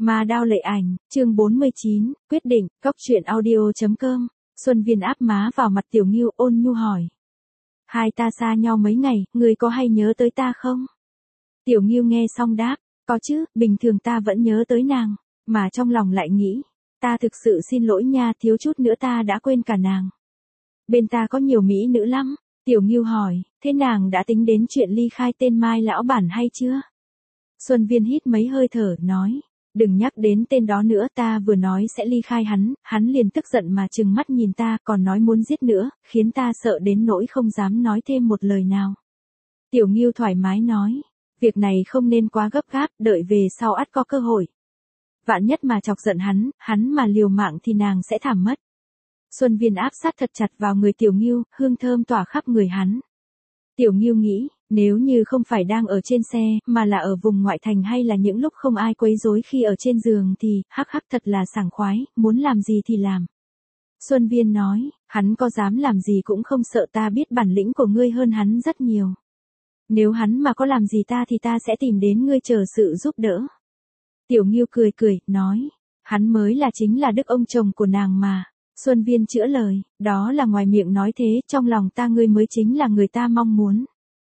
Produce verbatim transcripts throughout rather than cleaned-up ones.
Ma đao lệ ảnh, chương bốn mươi chín, quyết định, cốc truyện audio.com, Xuân Viên áp má vào mặt Tiểu Ngưu ôn nhu hỏi. Hai ta xa nhau mấy ngày, người có hay nhớ tới ta không? Tiểu Ngưu nghe xong đáp, có chứ, bình thường ta vẫn nhớ tới nàng, mà trong lòng lại nghĩ, ta thực sự xin lỗi nha, thiếu chút nữa ta đã quên cả nàng. Bên ta có nhiều mỹ nữ lắm. Tiểu Ngưu hỏi, thế nàng đã tính đến chuyện ly khai tên Mai lão bản hay chưa? Xuân Viên hít mấy hơi thở, nói, đừng nhắc đến tên đó nữa, ta vừa nói sẽ ly khai hắn, hắn liền tức giận mà trừng mắt nhìn ta, còn nói muốn giết nữa, khiến ta sợ đến nỗi không dám nói thêm một lời nào. Tiểu Ngưu thoải mái nói, việc này không nên quá gấp gáp, đợi về sau ắt có cơ hội. Vạn nhất mà chọc giận hắn, hắn mà liều mạng thì nàng sẽ thảm mất. Xuân Viên áp sát thật chặt vào người Tiểu Ngưu, hương thơm tỏa khắp người hắn. Tiểu Ngưu nghĩ, nếu như không phải đang ở trên xe, mà là ở vùng ngoại thành hay là những lúc không ai quấy rối khi ở trên giường thì, hắc hắc thật là sảng khoái, muốn làm gì thì làm. Xuân Viên nói, hắn có dám làm gì cũng không sợ, ta biết bản lĩnh của ngươi hơn hắn rất nhiều. Nếu hắn mà có làm gì ta thì ta sẽ tìm đến ngươi chờ sự giúp đỡ. Tiểu Ngưu cười cười, nói, hắn mới là chính là đức ông chồng của nàng mà. Xuân Viên chữa lời, đó là ngoài miệng nói thế, trong lòng ta ngươi mới chính là người ta mong muốn.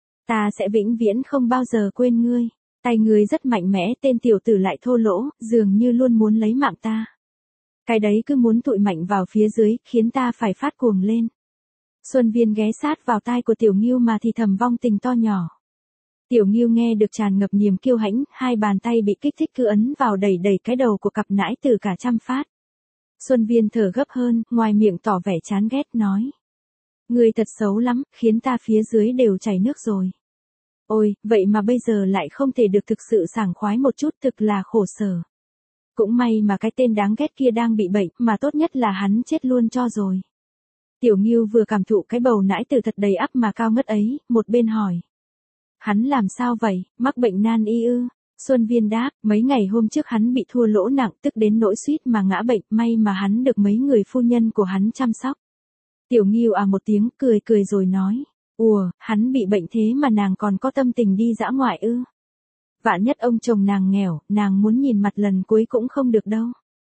Ta sẽ vĩnh viễn không bao giờ quên ngươi. Tay ngươi rất mạnh mẽ, tên tiểu tử lại thô lỗ, dường như luôn muốn lấy mạng ta. Cái đấy cứ muốn tụi mạnh vào phía dưới, khiến ta phải phát cuồng lên. Xuân Viên ghé sát vào tai của Tiểu Ngưu mà thì thầm vong tình to nhỏ. Tiểu Ngưu nghe được tràn ngập niềm kiêu hãnh, hai bàn tay bị kích thích cứ ấn vào đẩy đẩy cái đầu của cặp nãi từ cả trăm phát. Xuân Viên thở gấp hơn, ngoài miệng tỏ vẻ chán ghét, nói. Ngươi thật xấu lắm, khiến ta phía dưới đều chảy nước rồi. Ôi, vậy mà bây giờ lại không thể được thực sự sảng khoái một chút, thực là khổ sở. Cũng may mà cái tên đáng ghét kia đang bị bệnh, mà tốt nhất là hắn chết luôn cho rồi. Tiểu Ngưu vừa cảm thụ cái bầu nãi từ thật đầy ắp mà cao ngất ấy, một bên hỏi. Hắn làm sao vậy, mắc bệnh nan y ư? Xuân Viên đáp, mấy ngày hôm trước hắn bị thua lỗ nặng, tức đến nỗi suýt mà ngã bệnh, may mà hắn được mấy người phu nhân của hắn chăm sóc. Tiểu Ngưu à một tiếng, cười cười rồi nói, ùa, hắn bị bệnh thế mà nàng còn có tâm tình đi dã ngoại ư? Vạn nhất ông chồng nàng nghèo, nàng muốn nhìn mặt lần cuối cũng không được đâu.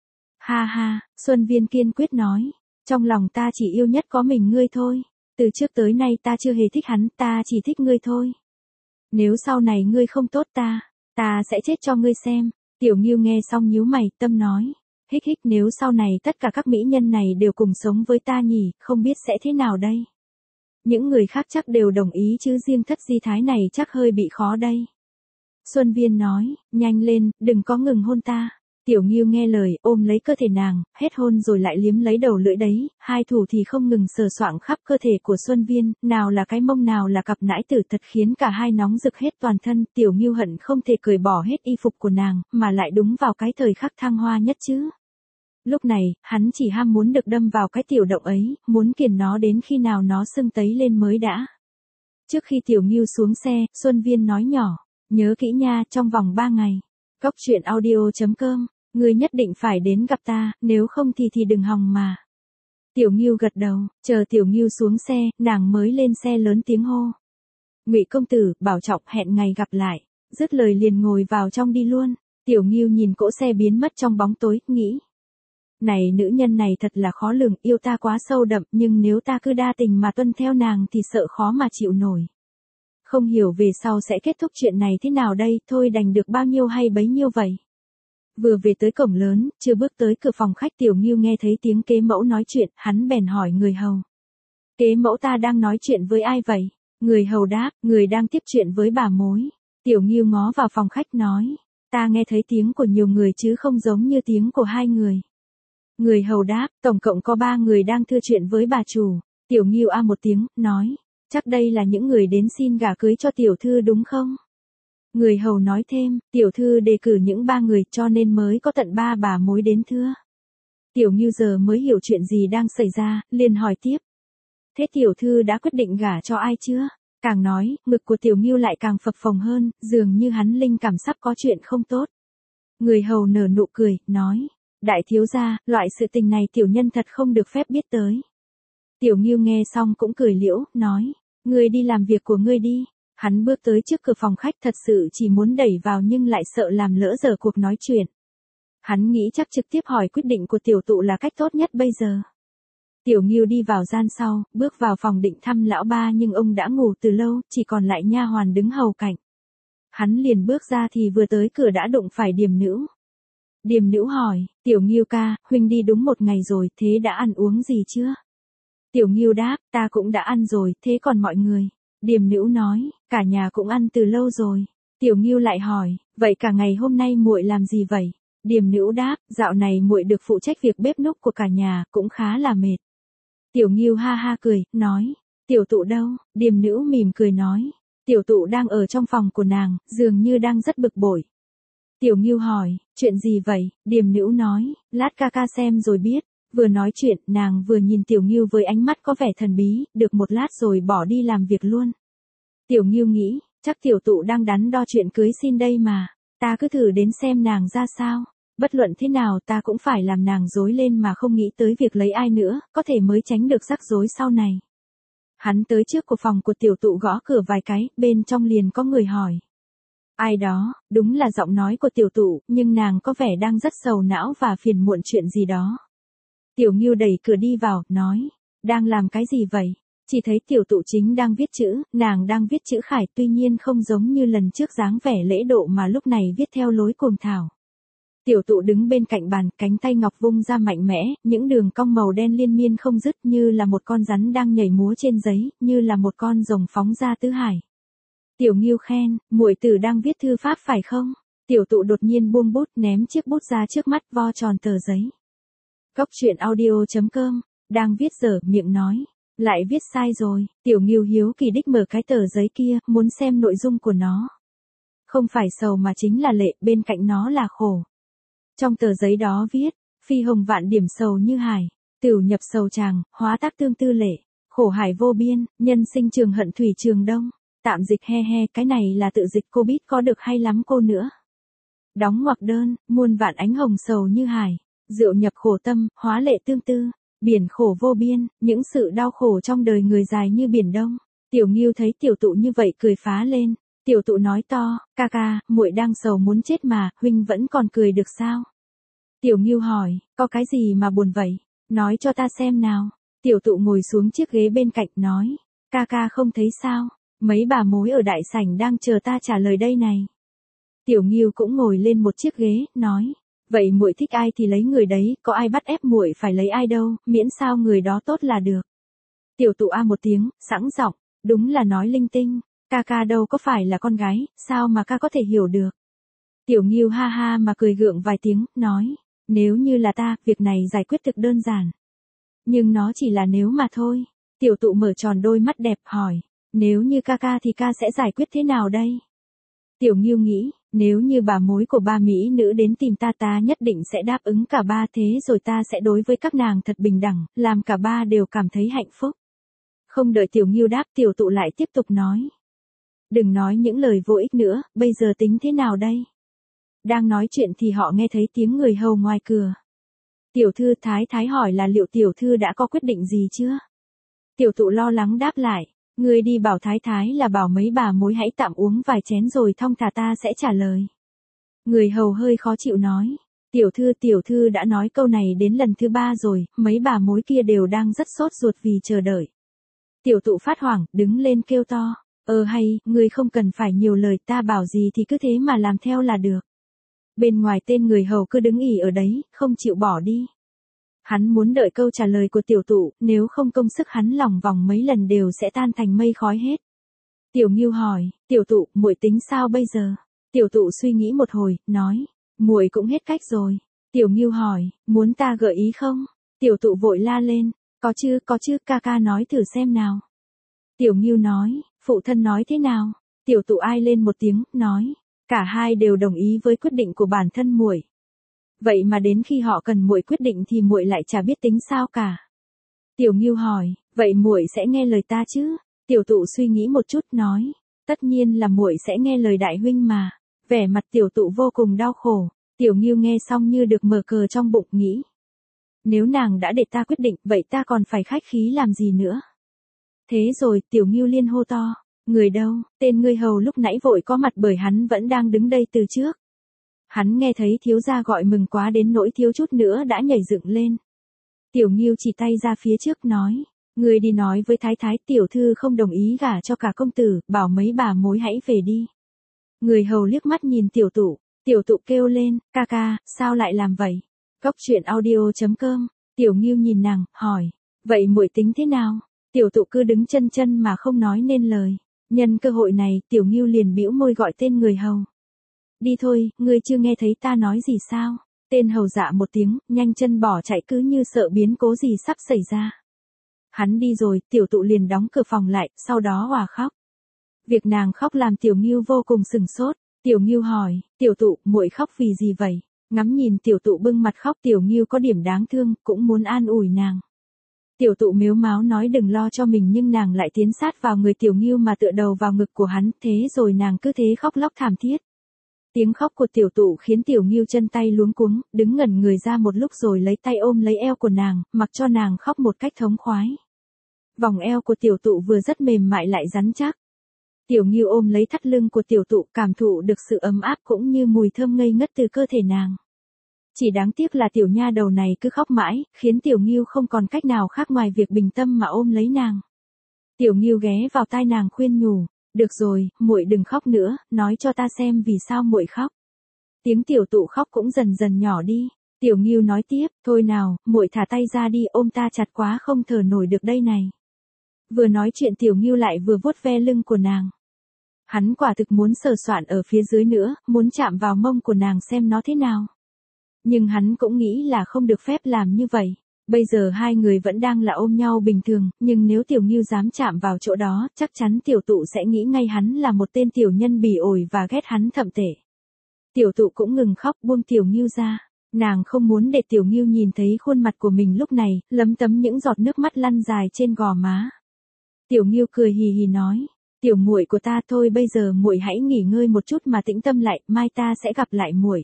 Ha ha, Xuân Viên kiên quyết nói, trong lòng ta chỉ yêu nhất có mình ngươi thôi, từ trước tới nay ta chưa hề thích hắn, ta chỉ thích ngươi thôi. Nếu sau này ngươi không tốt ta, ta sẽ chết cho ngươi xem. Tiểu Ngưu nghe xong nhíu mày, tâm nói, hích hích, nếu sau này tất cả các mỹ nhân này đều cùng sống với ta nhỉ, không biết sẽ thế nào đây. Những người khác chắc đều đồng ý chứ riêng Thất Di Thái này chắc hơi bị khó đây. Xuân Viên nói, nhanh lên, đừng có ngừng hôn ta. Tiểu Ngưu nghe lời, ôm lấy cơ thể nàng, hết hôn rồi lại liếm lấy đầu lưỡi đấy, hai thủ thì không ngừng sờ soạng khắp cơ thể của Xuân Viên, nào là cái mông nào là cặp nãi tử, thật khiến cả hai nóng rực hết toàn thân. Tiểu Ngưu hận không thể cởi bỏ hết y phục của nàng, mà lại đúng vào cái thời khắc thăng hoa nhất chứ. Lúc này, hắn chỉ ham muốn được đâm vào cái tiểu động ấy, muốn kiềm nó đến khi nào nó sưng tấy lên mới đã. Trước khi Tiểu Ngưu xuống xe, Xuân Viên nói nhỏ, nhớ kỹ nha, trong vòng ba ngày. Cốc truyện audio.com, ngươi nhất định phải đến gặp ta, nếu không thì thì đừng hòng mà. Tiểu Ngưu gật đầu, chờ Tiểu Ngưu xuống xe, nàng mới lên xe lớn tiếng hô. Ngụy công tử, bảo trọng, hẹn ngày gặp lại. Dứt lời liền ngồi vào trong đi luôn. Tiểu Ngưu nhìn cỗ xe biến mất trong bóng tối, nghĩ. Này nữ nhân này thật là khó lường, yêu ta quá sâu đậm, nhưng nếu ta cứ đa tình mà tuân theo nàng thì sợ khó mà chịu nổi. Không hiểu về sau sẽ kết thúc chuyện này thế nào đây, thôi đành được bao nhiêu hay bấy nhiêu vậy. Vừa về tới cổng lớn, chưa bước tới cửa phòng khách, Tiểu Ngưu nghe thấy tiếng kế mẫu nói chuyện, hắn bèn hỏi người hầu. Kế mẫu ta đang nói chuyện với ai vậy? Người hầu đáp, người đang tiếp chuyện với bà mối. Tiểu Ngưu ngó vào phòng khách nói, ta nghe thấy tiếng của nhiều người chứ không giống như tiếng của hai người. Người hầu đáp, tổng cộng có ba người đang thưa chuyện với bà chủ. Tiểu Ngưu a một tiếng, nói, chắc đây là những người đến xin gả cưới cho tiểu thư đúng không? Người hầu nói thêm, tiểu thư đề cử những ba người cho nên mới có tận ba bà mối đến thưa. Tiểu Ngưu giờ mới hiểu chuyện gì đang xảy ra, liền hỏi tiếp. Thế tiểu thư đã quyết định gả cho ai chưa? Càng nói, ngực của Tiểu Ngưu lại càng phập phồng hơn, dường như hắn linh cảm sắp có chuyện không tốt. Người hầu nở nụ cười, nói, đại thiếu gia, loại sự tình này tiểu nhân thật không được phép biết tới. Tiểu Ngưu nghe xong cũng cười liễu, nói, ngươi đi làm việc của ngươi đi. Hắn bước tới trước cửa phòng khách, thật sự chỉ muốn đẩy vào nhưng lại sợ làm lỡ dở cuộc nói chuyện. Hắn nghĩ chắc trực tiếp hỏi quyết định của tiểu tụ là cách tốt nhất bây giờ. Tiểu Ngưu đi vào gian sau, bước vào phòng định thăm lão ba nhưng ông đã ngủ từ lâu, chỉ còn lại nha hoàn đứng hầu cạnh. Hắn liền bước ra thì vừa tới cửa đã đụng phải Điềm Nữu. Điềm Nữu hỏi, Tiểu Ngưu ca, huynh đi đúng một ngày rồi, thế đã ăn uống gì chưa? Tiểu Ngưu đáp, ta cũng đã ăn rồi, thế còn mọi người? Điềm Nữu nói, cả nhà cũng ăn từ lâu rồi. Tiểu Ngưu lại hỏi, vậy cả ngày hôm nay muội làm gì vậy? Điềm Nữu đáp, dạo này muội được phụ trách việc bếp núc của cả nhà, cũng khá là mệt. Tiểu Ngưu ha ha cười, nói, tiểu tụ đâu? Điềm Nữu mỉm cười nói, tiểu tụ đang ở trong phòng của nàng, dường như đang rất bực bội. Tiểu Ngưu hỏi, chuyện gì vậy? Điềm Nữu nói, lát ca ca xem rồi biết. Vừa nói chuyện, nàng vừa nhìn Tiểu Ngưu với ánh mắt có vẻ thần bí, được một lát rồi bỏ đi làm việc luôn. Tiểu Ngưu nghĩ, chắc tiểu tụ đang đắn đo chuyện cưới xin đây mà, ta cứ thử đến xem nàng ra sao. Bất luận thế nào ta cũng phải làm nàng rối lên mà không nghĩ tới việc lấy ai nữa, có thể mới tránh được rắc rối sau này. Hắn tới trước của phòng của tiểu tụ gõ cửa vài cái, bên trong liền có người hỏi. Ai đó, đúng là giọng nói của tiểu tụ, nhưng nàng có vẻ đang rất sầu não và phiền muộn chuyện gì đó. Tiểu Ngưu đẩy cửa đi vào, nói, đang làm cái gì vậy? Chỉ thấy tiểu tụ chính đang viết chữ, nàng đang viết chữ khải tuy nhiên không giống như lần trước dáng vẻ lễ độ mà lúc này viết theo lối cuồng thảo. Tiểu tụ đứng bên cạnh bàn, cánh tay ngọc vung ra mạnh mẽ, những đường cong màu đen liên miên không dứt như là một con rắn đang nhảy múa trên giấy, như là một con rồng phóng ra tứ hải. Tiểu Ngưu khen, muội tử đang viết thư pháp phải không? Tiểu tụ đột nhiên buông bút ném chiếc bút ra trước mắt vo tròn tờ giấy. Cốc truyện audio chấm com, đang viết dở miệng nói, lại viết sai rồi. Tiểu Ngưu hiếu kỳ đích mở cái tờ giấy kia, muốn xem nội dung của nó. Không phải sầu mà chính là lệ, bên cạnh nó là khổ. Trong tờ giấy đó viết, phi hồng vạn điểm sầu như hải, tửu nhập sầu tràng, hóa tác tương tư lệ, khổ hải vô biên, nhân sinh trường hận thủy trường đông. Tạm dịch he he, cái này là tự dịch cô biết có được hay lắm cô nữa. Đóng ngoặc đơn, muôn vạn ánh hồng sầu như hải, rượu nhập khổ tâm, hóa lệ tương tư, biển khổ vô biên, những sự đau khổ trong đời người dài như biển đông. Tiểu Ngưu thấy tiểu tụ như vậy cười phá lên. Tiểu tụ nói to, ca ca, muội đang sầu muốn chết mà, huynh vẫn còn cười được sao? Tiểu Ngưu hỏi, có cái gì mà buồn vậy? Nói cho ta xem nào. Tiểu tụ ngồi xuống chiếc ghế bên cạnh, nói, ca ca không thấy sao? Mấy bà mối ở đại sảnh đang chờ ta trả lời đây này. Tiểu Ngưu cũng ngồi lên một chiếc ghế, nói, vậy muội thích ai thì lấy người đấy, có ai bắt ép muội phải lấy ai đâu, miễn sao người đó tốt là được. Tiểu tụ a một tiếng, sẵn giọng, đúng là nói linh tinh. Ca ca đâu có phải là con gái, sao mà ca có thể hiểu được. Tiểu Ngưu ha ha mà cười gượng vài tiếng, nói, nếu như là ta, việc này giải quyết thực đơn giản. Nhưng nó chỉ là nếu mà thôi. Tiểu tụ mở tròn đôi mắt đẹp, hỏi, nếu như ca ca thì ca sẽ giải quyết thế nào đây? Tiểu Ngưu nghĩ, nếu như bà mối của ba mỹ nữ đến tìm ta ta nhất định sẽ đáp ứng cả ba, thế rồi ta sẽ đối với các nàng thật bình đẳng, làm cả ba đều cảm thấy hạnh phúc. Không đợi Tiểu Ngưu đáp, tiểu tụ lại tiếp tục nói. Đừng nói những lời vô ích nữa, bây giờ tính thế nào đây? Đang nói chuyện thì họ nghe thấy tiếng người hầu ngoài cửa. Tiểu thư thái thái hỏi là liệu tiểu thư đã có quyết định gì chưa? Tiểu tụ lo lắng đáp lại, người đi bảo thái thái là bảo mấy bà mối hãy tạm uống vài chén rồi thong thả ta sẽ trả lời. Người hầu hơi khó chịu nói, tiểu thư tiểu thư đã nói câu này đến lần thứ ba rồi, mấy bà mối kia đều đang rất sốt ruột vì chờ đợi. Tiểu tụ phát hoảng, đứng lên kêu to. Ờ hay, người không cần phải nhiều lời, ta bảo gì thì cứ thế mà làm theo là được. Bên ngoài tên người hầu cứ đứng ỉ ở đấy, không chịu bỏ đi. Hắn muốn đợi câu trả lời của tiểu tụ, nếu không công sức hắn lòng vòng mấy lần đều sẽ tan thành mây khói hết. Tiểu Ngưu hỏi, tiểu tụ, muội tính sao bây giờ? Tiểu tụ suy nghĩ một hồi, nói, muội cũng hết cách rồi. Tiểu Ngưu hỏi, muốn ta gợi ý không? Tiểu tụ vội la lên, có chứ, có chứ, ca ca nói thử xem nào. Tiểu Ngưu nói, phụ thân nói thế nào? Tiểu tụ ai lên một tiếng, nói, cả hai đều đồng ý với quyết định của bản thân muội. Vậy mà đến khi họ cần muội quyết định thì muội lại chả biết tính sao cả. Tiểu Ngưu hỏi, vậy muội sẽ nghe lời ta chứ? Tiểu tụ suy nghĩ một chút, nói, tất nhiên là muội sẽ nghe lời đại huynh mà. Vẻ mặt tiểu tụ vô cùng đau khổ. Tiểu Ngưu nghe xong như được mở cờ trong bụng, nghĩ, nếu nàng đã để ta quyết định, vậy ta còn phải khách khí làm gì nữa? Thế rồi, Tiểu Ngưu liên hô to, người đâu? Tên người hầu lúc nãy vội có mặt bởi hắn vẫn đang đứng đây từ trước. Hắn nghe thấy thiếu gia gọi mừng quá đến nỗi thiếu chút nữa đã nhảy dựng lên. Tiểu Ngưu chỉ tay ra phía trước nói, người đi nói với thái thái tiểu thư không đồng ý gả cho cả công tử, bảo mấy bà mối hãy về đi. Người hầu liếc mắt nhìn tiểu tụ, tiểu tụ kêu lên, ca ca, sao lại làm vậy? Cốc truyện audio chấm com, Tiểu Ngưu nhìn nàng, hỏi, vậy muội tính thế nào? Tiểu tụ cứ đứng chân chân mà không nói nên lời. Nhân cơ hội này, Tiểu Ngưu liền bĩu môi gọi tên người hầu. Đi thôi, ngươi chưa nghe thấy ta nói gì sao? Tên hầu dạ một tiếng, nhanh chân bỏ chạy cứ như sợ biến cố gì sắp xảy ra. Hắn đi rồi, tiểu tụ liền đóng cửa phòng lại, sau đó òa khóc. Việc nàng khóc làm Tiểu Ngưu vô cùng sừng sốt. Tiểu Ngưu hỏi, tiểu tụ, muội khóc vì gì vậy? Ngắm nhìn tiểu tụ bưng mặt khóc, Tiểu Ngưu có điểm đáng thương, cũng muốn an ủi nàng. Tiểu tụ mếu máo nói đừng lo cho mình nhưng nàng lại tiến sát vào người Tiểu Ngưu mà tựa đầu vào ngực của hắn, thế rồi nàng cứ thế khóc lóc thảm thiết. Tiếng khóc của tiểu tụ khiến Tiểu Ngưu chân tay luống cuống, đứng ngẩn người ra một lúc rồi lấy tay ôm lấy eo của nàng, mặc cho nàng khóc một cách thống khoái. Vòng eo của tiểu tụ vừa rất mềm mại lại rắn chắc. Tiểu Ngưu ôm lấy thắt lưng của tiểu tụ, cảm thụ được sự ấm áp cũng như mùi thơm ngây ngất từ cơ thể nàng. Chỉ đáng tiếc là tiểu nha đầu này cứ khóc mãi, khiến Tiểu Ngưu không còn cách nào khác ngoài việc bình tâm mà ôm lấy nàng. Tiểu Ngưu ghé vào tai nàng khuyên nhủ, được rồi, muội đừng khóc nữa, nói cho ta xem vì sao muội khóc. Tiếng tiểu tụ khóc cũng dần dần nhỏ đi. Tiểu Ngưu nói tiếp, thôi nào, muội thả tay ra đi, ôm ta chặt quá không thở nổi được đây này. Vừa nói chuyện Tiểu Ngưu lại vừa vuốt ve lưng của nàng. Hắn quả thực muốn sờ soạn ở phía dưới nữa, muốn chạm vào mông của nàng xem nó thế nào. Nhưng hắn cũng nghĩ là không được phép làm như vậy. Bây giờ hai người vẫn đang là ôm nhau bình thường, nhưng nếu Tiểu Ngưu dám chạm vào chỗ đó, chắc chắn tiểu tụ sẽ nghĩ ngay hắn là một tên tiểu nhân bỉ ổi và ghét hắn thậm tệ. Tiểu tụ cũng ngừng khóc, buông Tiểu Ngưu ra. Nàng không muốn để Tiểu Ngưu nhìn thấy khuôn mặt của mình lúc này, lấm tấm những giọt nước mắt lăn dài trên gò má. Tiểu Ngưu cười hì hì nói, tiểu muội của ta, thôi bây giờ muội hãy nghỉ ngơi một chút mà tĩnh tâm lại, mai ta sẽ gặp lại muội.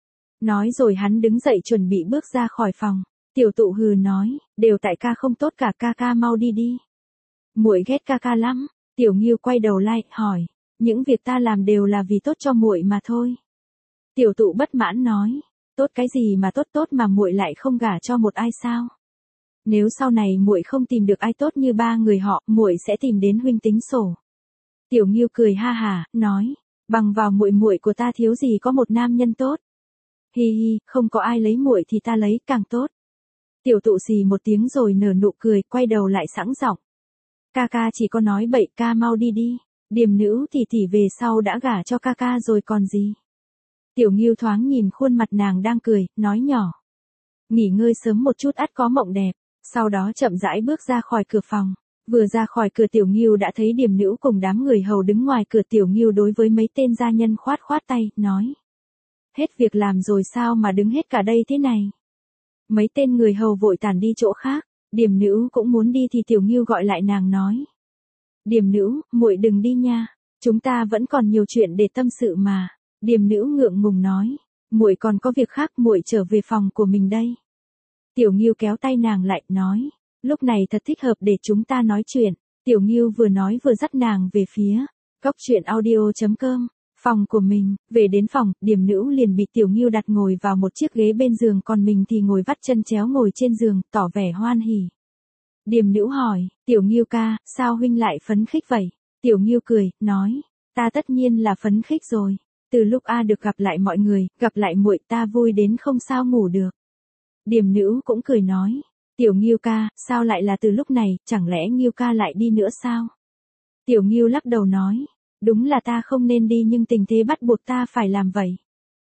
Nói rồi hắn đứng dậy chuẩn bị bước ra khỏi phòng. Tiểu tụ hừ nói, đều tại ca không tốt cả, ca ca mau đi đi. Muội ghét ca ca lắm. Tiểu Ngưu quay đầu lại, hỏi, những việc ta làm đều là vì tốt cho muội mà thôi. Tiểu tụ bất mãn nói, tốt cái gì mà tốt tốt mà muội lại không gả cho một ai sao? Nếu sau này muội không tìm được ai tốt như ba người họ, muội sẽ tìm đến huynh tính sổ. Tiểu Ngưu cười ha hả, nói, bằng vào muội muội của ta thiếu gì có một nam nhân tốt. Hi hi, không có ai lấy muội thì ta lấy, càng tốt. Tiểu tụ xì một tiếng rồi nở nụ cười, quay đầu lại sẵn giọng. Ca ca chỉ có nói bậy, ca mau đi đi. Điềm nữ thì tỷ về sau đã gả cho ca ca rồi còn gì. Tiểu Ngưu thoáng nhìn khuôn mặt nàng đang cười, nói nhỏ. Nghỉ ngơi sớm một chút ắt có mộng đẹp. Sau đó chậm rãi bước ra khỏi cửa phòng. Vừa ra khỏi cửa Tiểu Ngưu đã thấy Điềm nữ cùng đám người hầu đứng ngoài cửa. Tiểu Ngưu đối với mấy tên gia nhân khoát khoát tay, nói. Hết việc làm rồi sao mà đứng hết cả đây thế này. Mấy tên người hầu vội tản đi chỗ khác. Điềm nữ cũng muốn đi thì Tiểu Ngưu gọi lại nàng nói. Điềm nữ, muội đừng đi nha. Chúng ta vẫn còn nhiều chuyện để tâm sự mà. Điềm nữ ngượng ngùng nói. Muội còn có việc khác, muội trở về phòng của mình đây. Tiểu Ngưu kéo tay nàng lại, nói. Lúc này thật thích hợp để chúng ta nói chuyện. Tiểu Ngưu vừa nói vừa dắt nàng về phía. Cốc truyện audio chấm com. Phòng của mình. Về đến phòng, Điềm nữ liền bị Tiểu Ngưu đặt ngồi vào một chiếc ghế bên giường, còn mình thì ngồi vắt chân chéo ngồi trên giường, tỏ vẻ hoan hỉ. Điềm nữ hỏi, Tiểu Ngưu ca, sao huynh lại phấn khích vậy? Tiểu Ngưu cười, nói, ta tất nhiên là phấn khích rồi. Từ lúc A được gặp lại mọi người, gặp lại muội, ta vui đến không sao ngủ được. Điềm nữ cũng cười nói, Tiểu Ngưu ca, sao lại là từ lúc này, chẳng lẽ Ngưu ca lại đi nữa sao? Tiểu Ngưu lắc đầu nói, đúng là ta không nên đi nhưng tình thế bắt buộc ta phải làm vậy.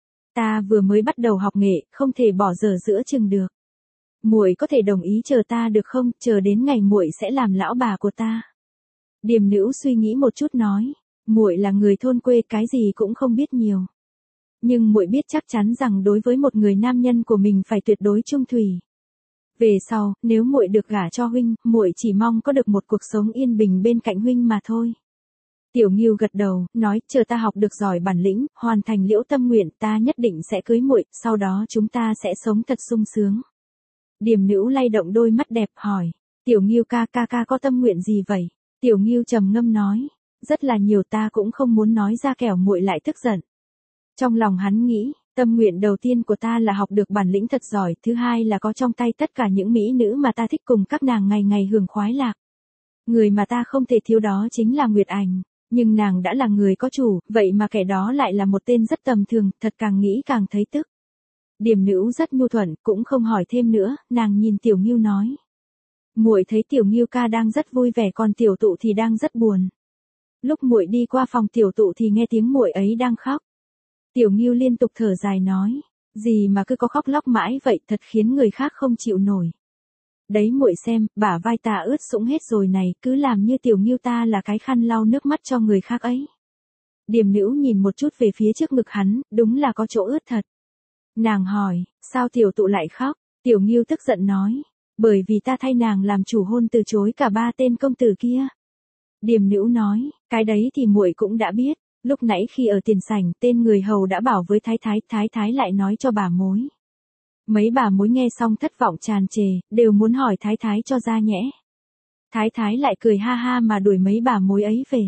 Ta vừa mới bắt đầu học nghệ, không thể bỏ dở giữa chừng được. Muội có thể đồng ý chờ ta được không, chờ đến ngày muội sẽ làm lão bà của ta. Điềm nữ suy nghĩ một chút nói, muội là người thôn quê, cái gì cũng không biết nhiều. Nhưng muội biết chắc chắn rằng đối với một người nam nhân của mình phải tuyệt đối trung thủy. Về sau, nếu muội được gả cho huynh, muội chỉ mong có được một cuộc sống yên bình bên cạnh huynh mà thôi. Tiểu Ngưu gật đầu, nói, chờ ta học được giỏi bản lĩnh, hoàn thành liễu tâm nguyện, ta nhất định sẽ cưới muội, sau đó chúng ta sẽ sống thật sung sướng. Điềm nữ lay động đôi mắt đẹp, hỏi, Tiểu Ngưu ca ca ca có tâm nguyện gì vậy? Tiểu Ngưu trầm ngâm nói, rất là nhiều, ta cũng không muốn nói ra kẻo muội lại tức giận. Trong lòng hắn nghĩ, Tâm nguyện đầu tiên của ta là học được bản lĩnh thật giỏi, thứ hai là có trong tay tất cả những mỹ nữ mà ta thích cùng các nàng ngày ngày hưởng khoái lạc. Người mà ta không thể thiếu đó chính là Nguyệt Ảnh, nhưng nàng đã là người có chủ, vậy mà kẻ đó lại là một tên rất tầm thường, thật càng nghĩ càng thấy tức. Điềm Nữu rất nhu thuận, cũng không hỏi thêm nữa, nàng nhìn Tiểu Ngưu nói. Muội thấy Tiểu Ngưu ca đang rất vui vẻ, còn tiểu tụ thì đang rất buồn. Lúc muội đi qua phòng tiểu tụ thì nghe tiếng muội ấy đang khóc. Tiểu Ngưu liên tục thở dài nói, gì mà cứ có khóc lóc mãi vậy, thật khiến người khác không chịu nổi. Đấy muội xem, bả vai ta ướt sũng hết rồi này, cứ làm như Tiểu Ngưu ta là cái khăn lau nước mắt cho người khác ấy. Điềm Nữu nhìn một chút về phía trước ngực hắn, đúng là có chỗ ướt thật. Nàng hỏi, sao tiểu tụ lại khóc? Tiểu Ngưu tức giận nói, bởi vì ta thay nàng làm chủ hôn từ chối cả ba tên công tử kia. Điềm Nữu nói, cái đấy thì muội cũng đã biết, lúc nãy khi ở tiền sảnh, tên người hầu đã bảo với thái thái, thái thái lại nói cho bà mối. Mấy bà mối nghe xong thất vọng tràn trề, đều muốn hỏi thái thái cho ra nhẽ. Thái thái lại cười ha ha mà đuổi mấy bà mối ấy về.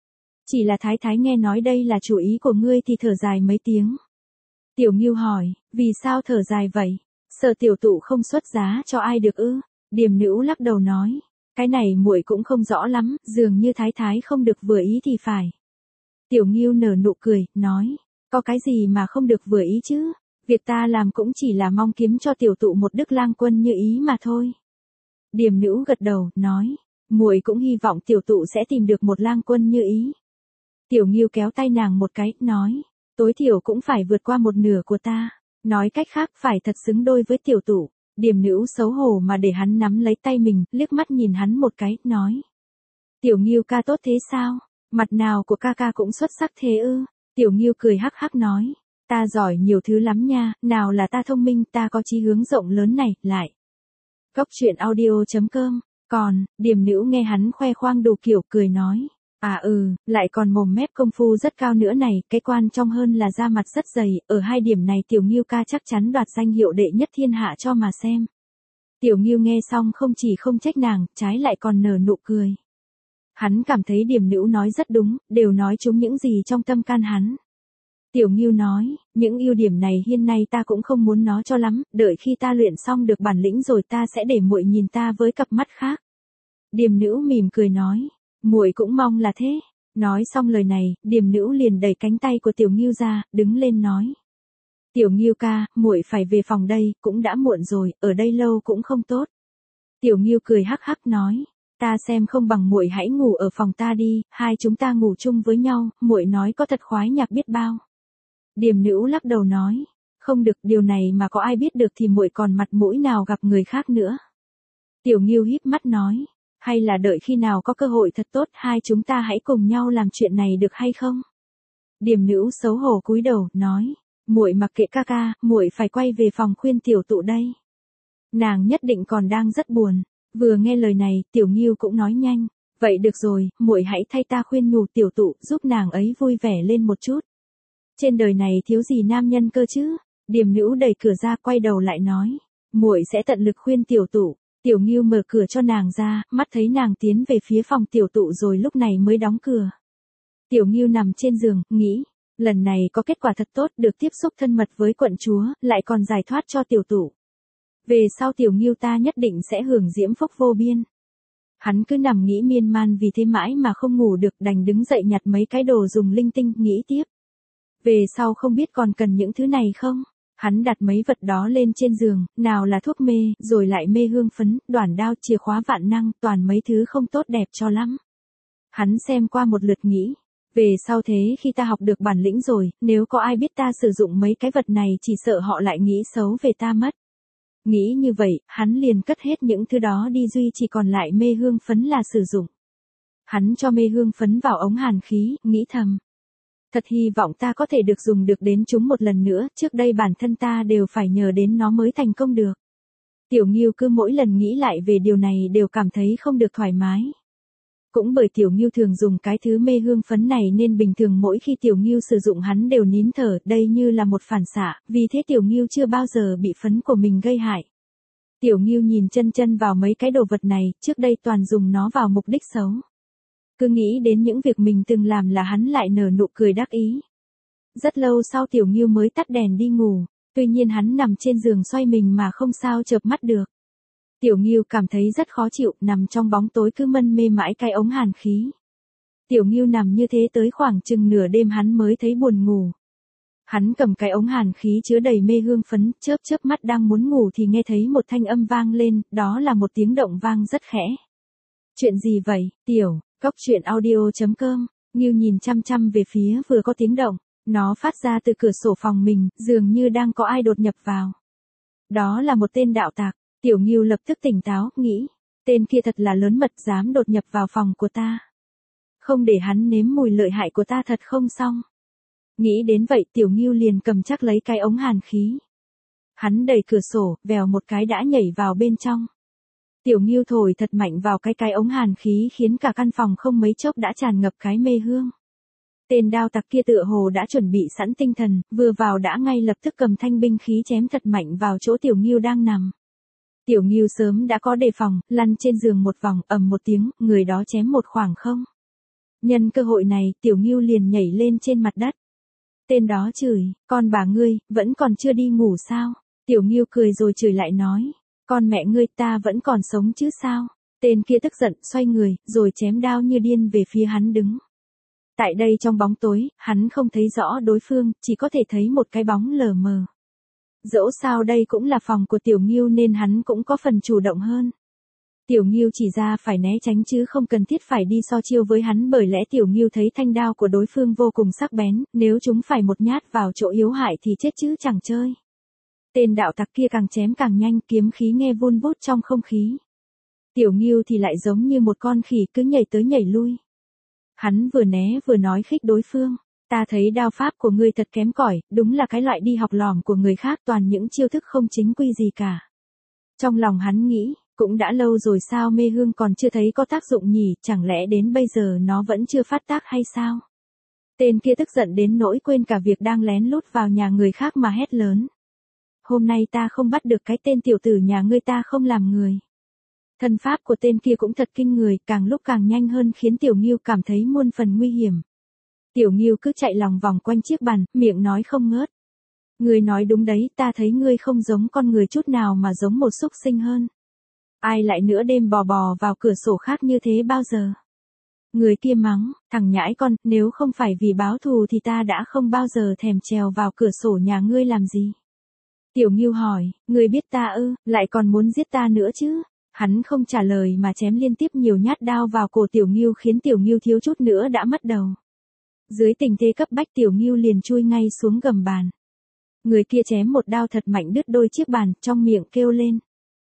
Chỉ là thái thái nghe nói đây là chủ ý của ngươi thì thở dài mấy tiếng. Tiểu Ngưu hỏi, vì sao thở dài vậy? Sợ tiểu tụ không xuất giá cho ai được ư? Điềm Nữu lắc đầu nói, cái này muội cũng không rõ lắm, dường như thái thái không được vừa ý thì phải. Tiểu Ngưu nở nụ cười, nói, có cái gì mà không được vừa ý chứ? Việc ta làm cũng chỉ là mong kiếm cho tiểu tụ một đức lang quân như ý mà thôi. Điềm Nữu gật đầu, nói, muội cũng hy vọng tiểu tụ sẽ tìm được một lang quân như ý. Tiểu Ngưu kéo tay nàng một cái, nói, tối thiểu cũng phải vượt qua một nửa của ta. Nói cách khác phải thật xứng đôi với tiểu tụ. Điềm Nữu xấu hổ mà để hắn nắm lấy tay mình, liếc mắt nhìn hắn một cái, nói. Tiểu Ngưu ca tốt thế sao? Mặt nào của ca ca cũng xuất sắc thế ư? Tiểu Ngưu cười hắc hắc nói. Ta giỏi nhiều thứ lắm nha, nào là ta thông minh, ta có chí hướng rộng lớn này, lại. Góc truyện audio chấm com. Còn, Điềm Nữu nghe hắn khoe khoang đủ kiểu, cười nói. À ừ, lại còn mồm mép công phu rất cao nữa này, cái quan trọng hơn là da mặt rất dày, ở hai điểm này Tiểu Ngưu ca chắc chắn đoạt danh hiệu đệ nhất thiên hạ cho mà xem. Tiểu Ngưu nghe xong không chỉ không trách nàng, trái lại còn nở nụ cười. Hắn cảm thấy Điềm Nữu nói rất đúng, đều nói trúng những gì trong tâm can hắn. Tiểu Ngưu nói, những ưu điểm này hiện nay ta cũng không muốn nó cho lắm, đợi khi ta luyện xong được bản lĩnh rồi ta sẽ để muội nhìn ta với cặp mắt khác. Điềm Nữu mỉm cười nói. Muội cũng mong là thế. Nói xong lời này, Điềm Nữu liền đẩy cánh tay của Tiểu Ngưu ra, đứng lên nói. Tiểu Ngưu ca, muội phải về phòng đây, cũng đã muộn rồi, ở đây lâu cũng không tốt. Tiểu Ngưu cười hắc hắc nói, ta xem không bằng muội hãy ngủ ở phòng ta đi, hai chúng ta ngủ chung với nhau, muội nói có thật khoái nhạc biết bao. Điềm Nữu lắc đầu nói, không được, điều này mà có ai biết được thì muội còn mặt mũi nào gặp người khác nữa. Tiểu Ngưu híp mắt nói. Hay là đợi khi nào có cơ hội thật tốt, hai chúng ta hãy cùng nhau làm chuyện này được hay không? Điềm Nữu xấu hổ cúi đầu, nói, muội mặc kệ ca ca, muội phải quay về phòng khuyên tiểu tụ đây. Nàng nhất định còn đang rất buồn. Vừa nghe lời này, Tiểu Ngưu cũng nói nhanh, vậy được rồi, muội hãy thay ta khuyên nhủ tiểu tụ, giúp nàng ấy vui vẻ lên một chút. Trên đời này thiếu gì nam nhân cơ chứ? Điềm Nữu đẩy cửa ra, quay đầu lại nói, muội sẽ tận lực khuyên tiểu tụ. Tiểu Ngưu mở cửa cho nàng ra, mắt thấy nàng tiến về phía phòng tiểu tụ rồi lúc này mới đóng cửa. Tiểu Ngưu nằm trên giường, nghĩ, lần này có kết quả thật tốt, được tiếp xúc thân mật với quận chúa, lại còn giải thoát cho tiểu tụ. Về sau Tiểu Ngưu ta nhất định sẽ hưởng diễm phúc vô biên. Hắn cứ nằm nghĩ miên man vì thế mãi mà không ngủ được, đành đứng dậy nhặt mấy cái đồ dùng linh tinh, nghĩ tiếp. Về sau không biết còn cần những thứ này không? Hắn đặt mấy vật đó lên trên giường, nào là thuốc mê, rồi lại mê hương phấn, đoản đao, chìa khóa vạn năng, toàn mấy thứ không tốt đẹp cho lắm. Hắn xem qua một lượt nghĩ, về sau thế khi ta học được bản lĩnh rồi, nếu có ai biết ta sử dụng mấy cái vật này chỉ sợ họ lại nghĩ xấu về ta mất. Nghĩ như vậy, hắn liền cất hết những thứ đó đi, duy chỉ còn lại mê hương phấn là sử dụng. Hắn cho mê hương phấn vào ống hàn khí, nghĩ thầm. Thật hy vọng ta có thể được dùng được đến chúng một lần nữa, trước đây bản thân ta đều phải nhờ đến nó mới thành công được. Tiểu Ngưu cứ mỗi lần nghĩ lại về điều này đều cảm thấy không được thoải mái. Cũng bởi Tiểu Ngưu thường dùng cái thứ mê hương phấn này nên bình thường mỗi khi Tiểu Ngưu sử dụng hắn đều nín thở, đây như là một phản xạ, vì thế Tiểu Ngưu chưa bao giờ bị phấn của mình gây hại. Tiểu Ngưu nhìn chân chân vào mấy cái đồ vật này, trước đây toàn dùng nó vào mục đích xấu. Cứ nghĩ đến những việc mình từng làm là hắn lại nở nụ cười đắc ý. Rất lâu sau Tiểu Ngưu mới tắt đèn đi ngủ, tuy nhiên hắn nằm trên giường xoay mình mà không sao chợp mắt được. Tiểu Ngưu cảm thấy rất khó chịu, nằm trong bóng tối cứ mân mê mãi cái ống hàn khí. Tiểu Ngưu nằm như thế tới khoảng chừng nửa đêm hắn mới thấy buồn ngủ. Hắn cầm cái ống hàn khí chứa đầy mê hương phấn, chớp chớp mắt đang muốn ngủ thì nghe thấy một thanh âm vang lên, đó là một tiếng động vang rất khẽ. Chuyện gì vậy, Tiểu, Cóc truyện audio chấm com, Ngưu nhìn chăm chăm về phía vừa có tiếng động, nó phát ra từ cửa sổ phòng mình, dường như đang có ai đột nhập vào. Đó là một tên đạo tặc. Tiểu Ngưu lập tức tỉnh táo, nghĩ, tên kia thật là lớn mật dám đột nhập vào phòng của ta. Không để hắn nếm mùi lợi hại của ta thật không xong. Nghĩ đến vậy Tiểu Ngưu liền cầm chắc lấy cái ống hàn khí. Hắn đẩy cửa sổ, vèo một cái đã nhảy vào bên trong. Tiểu Ngưu thổi thật mạnh vào cái cái ống hàn khí khiến cả căn phòng không mấy chốc đã tràn ngập cái mê hương. Tên đao tặc kia tựa hồ đã chuẩn bị sẵn tinh thần, vừa vào đã ngay lập tức cầm thanh binh khí chém thật mạnh vào chỗ Tiểu Ngưu đang nằm. Tiểu Ngưu sớm đã có đề phòng, lăn trên giường một vòng, ầm một tiếng, người đó chém một khoảng không. Nhân cơ hội này, Tiểu Ngưu liền nhảy lên trên mặt đất. Tên đó chửi, con bà ngươi, vẫn còn chưa đi ngủ sao? Tiểu Ngưu cười rồi chửi lại nói, con mẹ ngươi ta vẫn còn sống chứ sao? Tên kia tức giận, xoay người, rồi chém đao như điên về phía hắn đứng. Tại đây trong bóng tối, hắn không thấy rõ đối phương, chỉ có thể thấy một cái bóng lờ mờ. Dẫu sao đây cũng là phòng của Tiểu Ngưu nên hắn cũng có phần chủ động hơn. Tiểu Ngưu chỉ ra phải né tránh chứ không cần thiết phải đi so chiêu với hắn, bởi lẽ Tiểu Ngưu thấy thanh đao của đối phương vô cùng sắc bén, nếu chúng phải một nhát vào chỗ yếu hại thì chết chứ chẳng chơi. Tên đạo tặc kia càng chém càng nhanh, kiếm khí nghe vun vút trong không khí. Tiểu Ngưu thì lại giống như một con khỉ cứ nhảy tới nhảy lui. Hắn vừa né vừa nói khích đối phương. Ta thấy đao pháp của ngươi thật kém cỏi, đúng là cái loại đi học lỏm của người khác, toàn những chiêu thức không chính quy gì cả. Trong lòng hắn nghĩ, cũng đã lâu rồi sao mê hương còn chưa thấy có tác dụng nhỉ, chẳng lẽ đến bây giờ nó vẫn chưa phát tác hay sao? Tên kia tức giận đến nỗi quên cả việc đang lén lút vào nhà người khác mà hét lớn. Hôm nay ta không bắt được cái tên tiểu tử nhà ngươi ta không làm người. Thân pháp của tên kia cũng thật kinh người, càng lúc càng nhanh hơn khiến Tiểu Ngưu cảm thấy muôn phần nguy hiểm. Tiểu Ngưu cứ chạy lòng vòng quanh chiếc bàn, miệng nói không ngớt. Ngươi nói đúng đấy, ta thấy ngươi không giống con người chút nào mà giống một súc sinh hơn. Ai lại nửa đêm bò bò vào cửa sổ khác như thế bao giờ? Người kia mắng, thằng nhãi con, nếu không phải vì báo thù thì ta đã không bao giờ thèm trèo vào cửa sổ nhà ngươi làm gì. Tiểu Ngưu hỏi, ngươi biết ta ư, lại còn muốn giết ta nữa chứ? Hắn không trả lời mà chém liên tiếp nhiều nhát đao vào cổ Tiểu Ngưu khiến Tiểu Ngưu thiếu chút nữa đã mất đầu. Dưới tình thế cấp bách Tiểu Ngưu liền chui ngay xuống gầm bàn. Người kia chém một đao thật mạnh đứt đôi chiếc bàn, trong miệng kêu lên.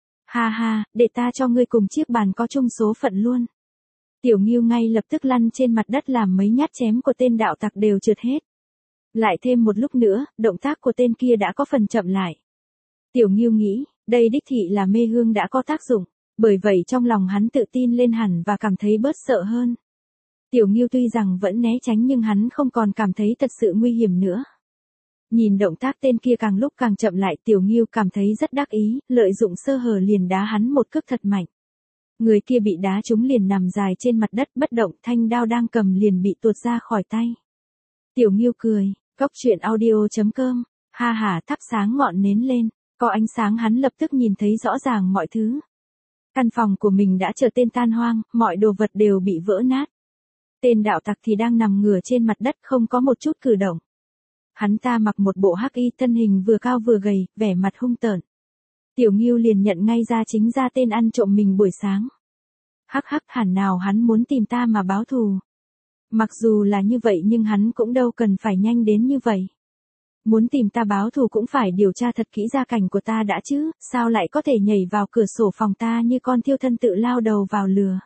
Ha ha, để ta cho ngươi cùng chiếc bàn có chung số phận luôn. Tiểu Ngưu ngay lập tức lăn trên mặt đất làm mấy nhát chém của tên đạo tặc đều trượt hết. Lại thêm một lúc nữa, động tác của tên kia đã có phần chậm lại. Tiểu Ngưu nghĩ, đây đích thị là mê hương đã có tác dụng, bởi vậy trong lòng hắn tự tin lên hẳn và cảm thấy bớt sợ hơn. Tiểu Ngưu tuy rằng vẫn né tránh nhưng hắn không còn cảm thấy thật sự nguy hiểm nữa. Nhìn động tác tên kia càng lúc càng chậm lại, Tiểu Ngưu cảm thấy rất đắc ý, lợi dụng sơ hở liền đá hắn một cước thật mạnh. Người kia bị đá trúng liền nằm dài trên mặt đất bất động, thanh đao đang cầm liền bị tuột ra khỏi tay. Tiểu Ngưu cười, Cóc truyện audio chấm com, ha ha, thắp sáng ngọn nến lên, có ánh sáng hắn lập tức nhìn thấy rõ ràng mọi thứ. Căn phòng của mình đã trở nên tan hoang, mọi đồ vật đều bị vỡ nát. Tên đạo tặc thì đang nằm ngửa trên mặt đất không có một chút cử động. Hắn ta mặc một bộ hắc y, thân hình vừa cao vừa gầy, vẻ mặt hung tợn. Tiểu Ngưu liền nhận ngay ra chính ra tên ăn trộm mình buổi sáng. Hắc hắc, hẳn nào hắn muốn tìm ta mà báo thù. Mặc dù là như vậy nhưng hắn cũng đâu cần phải nhanh đến như vậy. Muốn tìm ta báo thù cũng phải điều tra thật kỹ gia cảnh của ta đã chứ, sao lại có thể nhảy vào cửa sổ phòng ta như con thiêu thân tự lao đầu vào lửa.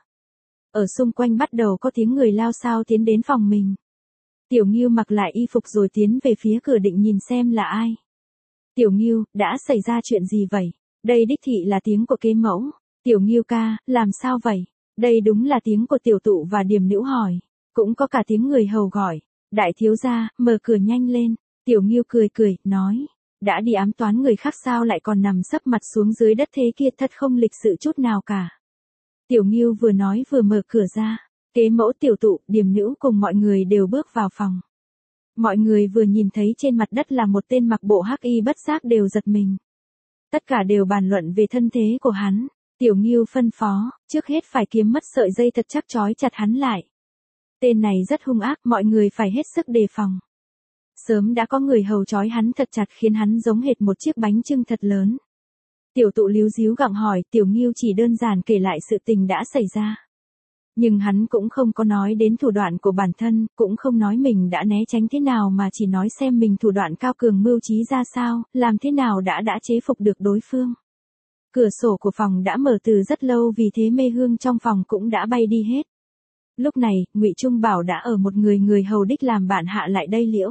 Ở xung quanh bắt đầu có tiếng người lao xao tiến đến phòng mình. Tiểu Ngưu mặc lại y phục rồi tiến về phía cửa định nhìn xem là ai. Tiểu Ngưu, đã xảy ra chuyện gì vậy? Đây đích thị là tiếng của kế mẫu. Tiểu Ngưu ca, làm sao vậy? Đây đúng là tiếng của tiểu tụ và điềm nữ hỏi. Cũng có cả tiếng người hầu gọi. Đại thiếu gia, mở cửa nhanh lên. Tiểu Ngưu cười cười, nói. Đã đi ám toán người khác sao lại còn nằm sấp mặt xuống dưới đất thế kia, thật không lịch sự chút nào cả. Tiểu Ngưu vừa nói vừa mở cửa ra. Kế mẫu tiểu tụ, điềm nữ cùng mọi người đều bước vào phòng. Mọi người vừa nhìn thấy trên mặt đất là một tên mặc bộ hắc y bất giác đều giật mình. Tất cả đều bàn luận về thân thế của hắn. Tiểu Ngưu phân phó, trước hết phải kiếm mất sợi dây thật chắc trói chặt hắn lại. Tên này rất hung ác, mọi người phải hết sức đề phòng. Sớm đã có người hầu trói hắn thật chặt khiến hắn giống hệt một chiếc bánh chưng thật lớn. Tiểu Tụ líu díu gặng hỏi, Tiểu Ngưu chỉ đơn giản kể lại sự tình đã xảy ra. Nhưng hắn cũng không có nói đến thủ đoạn của bản thân, cũng không nói mình đã né tránh thế nào mà chỉ nói xem mình thủ đoạn cao cường mưu trí ra sao, làm thế nào đã đã chế phục được đối phương. Cửa sổ của phòng đã mở từ rất lâu vì thế mê hương trong phòng cũng đã bay đi hết. Lúc này, Ngụy Trung Bảo đã ở một người người hầu đích làm bạn hạ lại đây liễu.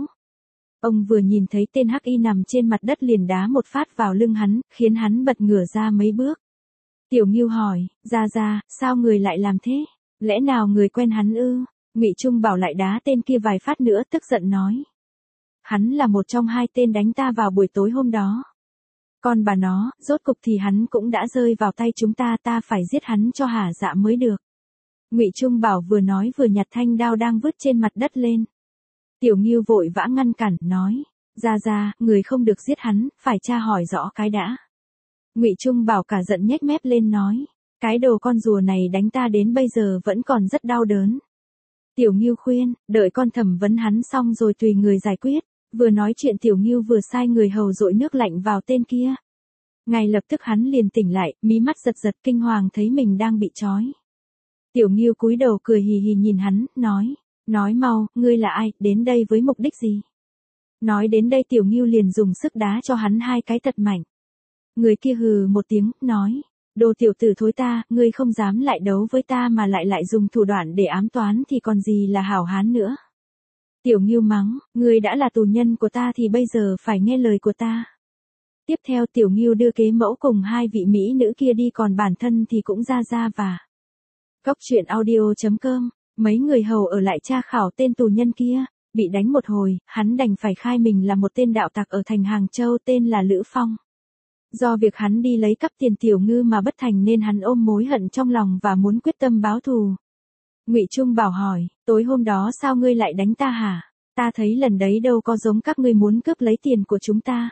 Ông vừa nhìn thấy tên hắc y nằm trên mặt đất liền đá một phát vào lưng hắn, khiến hắn bật ngửa ra mấy bước. Tiểu Ngưu hỏi, ra ra, sao người lại làm thế? Lẽ nào người quen hắn ư? Ngụy Trung Bảo lại đá tên kia vài phát nữa tức giận nói. Hắn là một trong hai tên đánh ta vào buổi tối hôm đó. Còn bà nó, rốt cục thì hắn cũng đã rơi vào tay chúng ta, ta phải giết hắn cho hả dạ mới được. Ngụy Trung Bảo vừa nói vừa nhặt thanh đao đang vứt trên mặt đất lên. Tiểu Ngưu vội vã ngăn cản, nói, ra ra, người không được giết hắn, phải tra hỏi rõ cái đã. Ngụy Trung Bảo cả giận nhếch mép lên nói, cái đồ con rùa này đánh ta đến bây giờ vẫn còn rất đau đớn. Tiểu Ngưu khuyên, đợi con thẩm vấn hắn xong rồi tùy người giải quyết. Vừa nói chuyện Tiểu Ngưu vừa sai người hầu dội nước lạnh vào tên kia. Ngay lập tức hắn liền tỉnh lại, mí mắt giật giật kinh hoàng thấy mình đang bị trói. Tiểu Ngưu cúi đầu cười hì hì nhìn hắn, nói, nói mau, ngươi là ai, đến đây với mục đích gì? Nói đến đây Tiểu Ngưu liền dùng sức đá cho hắn hai cái thật mạnh. Người kia hừ một tiếng, nói, đồ tiểu tử thối ta, ngươi không dám lại đấu với ta mà lại lại dùng thủ đoạn để ám toán thì còn gì là hảo hán nữa. Tiểu Ngưu mắng, ngươi đã là tù nhân của ta thì bây giờ phải nghe lời của ta. Tiếp theo Tiểu Ngưu đưa kế mẫu cùng hai vị mỹ nữ kia đi, còn bản thân thì cũng ra ra và. Cóc truyện audio chấm com, mấy người hầu ở lại tra khảo tên tù nhân kia, bị đánh một hồi, hắn đành phải khai mình là một tên đạo tặc ở thành Hàng Châu tên là Lữ Phong. Do việc hắn đi lấy cắp tiền Tiểu Ngư mà bất thành nên hắn ôm mối hận trong lòng và muốn quyết tâm báo thù. Ngụy Trung Bảo hỏi, tối hôm đó sao ngươi lại đánh ta hả? Ta thấy lần đấy đâu có giống các ngươi muốn cướp lấy tiền của chúng ta.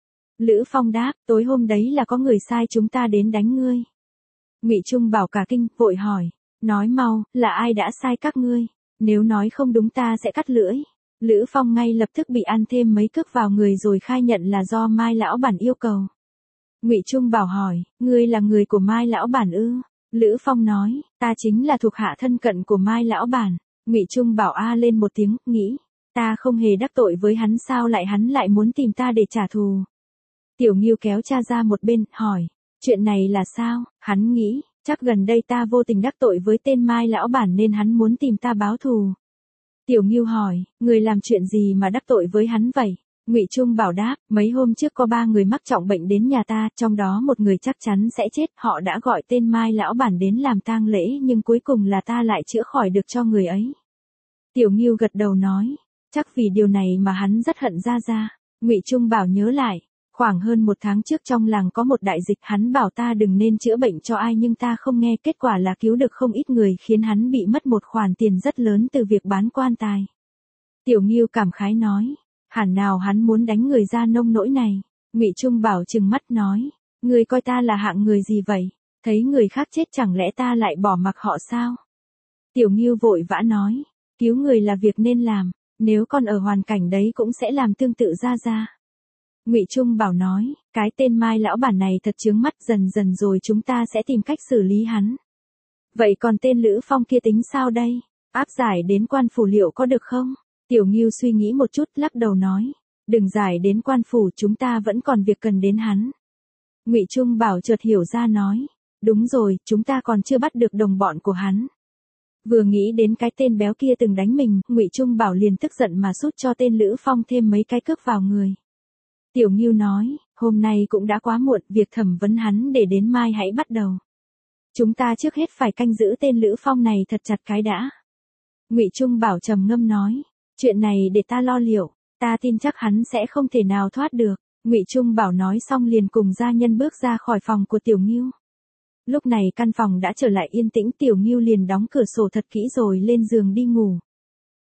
Lữ Phong đáp, tối hôm đấy là có người sai chúng ta đến đánh ngươi. Ngụy Trung Bảo cả kinh, vội hỏi, nói mau, là ai đã sai các ngươi? Nếu nói không đúng ta sẽ cắt lưỡi. Lữ Phong ngay lập tức bị ăn thêm mấy cước vào người rồi khai nhận là do Mai lão bản yêu cầu. Ngụy Trung Bảo hỏi, ngươi là người của Mai lão bản ư? Lữ Phong nói, ta chính là thuộc hạ thân cận của Mai lão bản. Ngụy Trung Bảo a lên một tiếng, nghĩ, ta không hề đắc tội với hắn sao lại hắn lại muốn tìm ta để trả thù. Tiểu Ngưu kéo cha ra một bên, hỏi, chuyện này là sao? Hắn nghĩ, chắc gần đây ta vô tình đắc tội với tên Mai lão bản nên hắn muốn tìm ta báo thù. Tiểu Ngưu hỏi, người làm chuyện gì mà đắc tội với hắn vậy? Ngụy Trung Bảo đáp, mấy hôm trước có ba người mắc trọng bệnh đến nhà ta, trong đó một người chắc chắn sẽ chết, họ đã gọi tên Mai lão bản đến làm tang lễ nhưng cuối cùng là ta lại chữa khỏi được cho người ấy. Tiểu Ngưu gật đầu nói, chắc vì điều này mà hắn rất hận ra ra. Ngụy Trung Bảo nhớ lại, khoảng hơn một tháng trước trong làng có một đại dịch, hắn bảo ta đừng nên chữa bệnh cho ai nhưng ta không nghe, kết quả là cứu được không ít người khiến hắn bị mất một khoản tiền rất lớn từ việc bán quan tài. Tiểu Ngưu cảm khái nói, hẳn nào hắn muốn đánh người ra nông nỗi này. Ngụy Trung Bảo trừng mắt nói, ngươi coi ta là hạng người gì vậy? Thấy người khác chết chẳng lẽ ta lại bỏ mặc họ sao? Tiểu Ngưu vội vã nói, cứu người là việc nên làm, nếu con ở hoàn cảnh đấy cũng sẽ làm tương tự ra ra. Ngụy Trung Bảo nói, cái tên Mai lão bản này thật chướng mắt, dần dần rồi chúng ta sẽ tìm cách xử lý hắn. Vậy còn tên Lữ Phong kia tính sao đây? Áp giải đến quan phủ liệu có được không? Tiểu Ngưu suy nghĩ một chút lắc đầu nói, đừng giải đến quan phủ, chúng ta vẫn còn việc cần đến hắn. Ngụy Trung Bảo chợt hiểu ra nói, đúng rồi, chúng ta còn chưa bắt được đồng bọn của hắn. Vừa nghĩ đến cái tên béo kia từng đánh mình, Ngụy Trung Bảo liền tức giận mà sút cho tên Lữ Phong thêm mấy cái cước vào người. Tiểu Ngưu nói, hôm nay cũng đã quá muộn, việc thẩm vấn hắn để đến mai hãy bắt đầu. Chúng ta trước hết phải canh giữ tên Lữ Phong này thật chặt cái đã. Ngụy Trung Bảo trầm ngâm nói, chuyện này để ta lo liệu, ta tin chắc hắn sẽ không thể nào thoát được. Ngụy Trung Bảo nói xong liền cùng gia nhân bước ra khỏi phòng của Tiểu Ngưu. Lúc này căn phòng đã trở lại yên tĩnh, Tiểu Ngưu liền đóng cửa sổ thật kỹ rồi lên giường đi ngủ.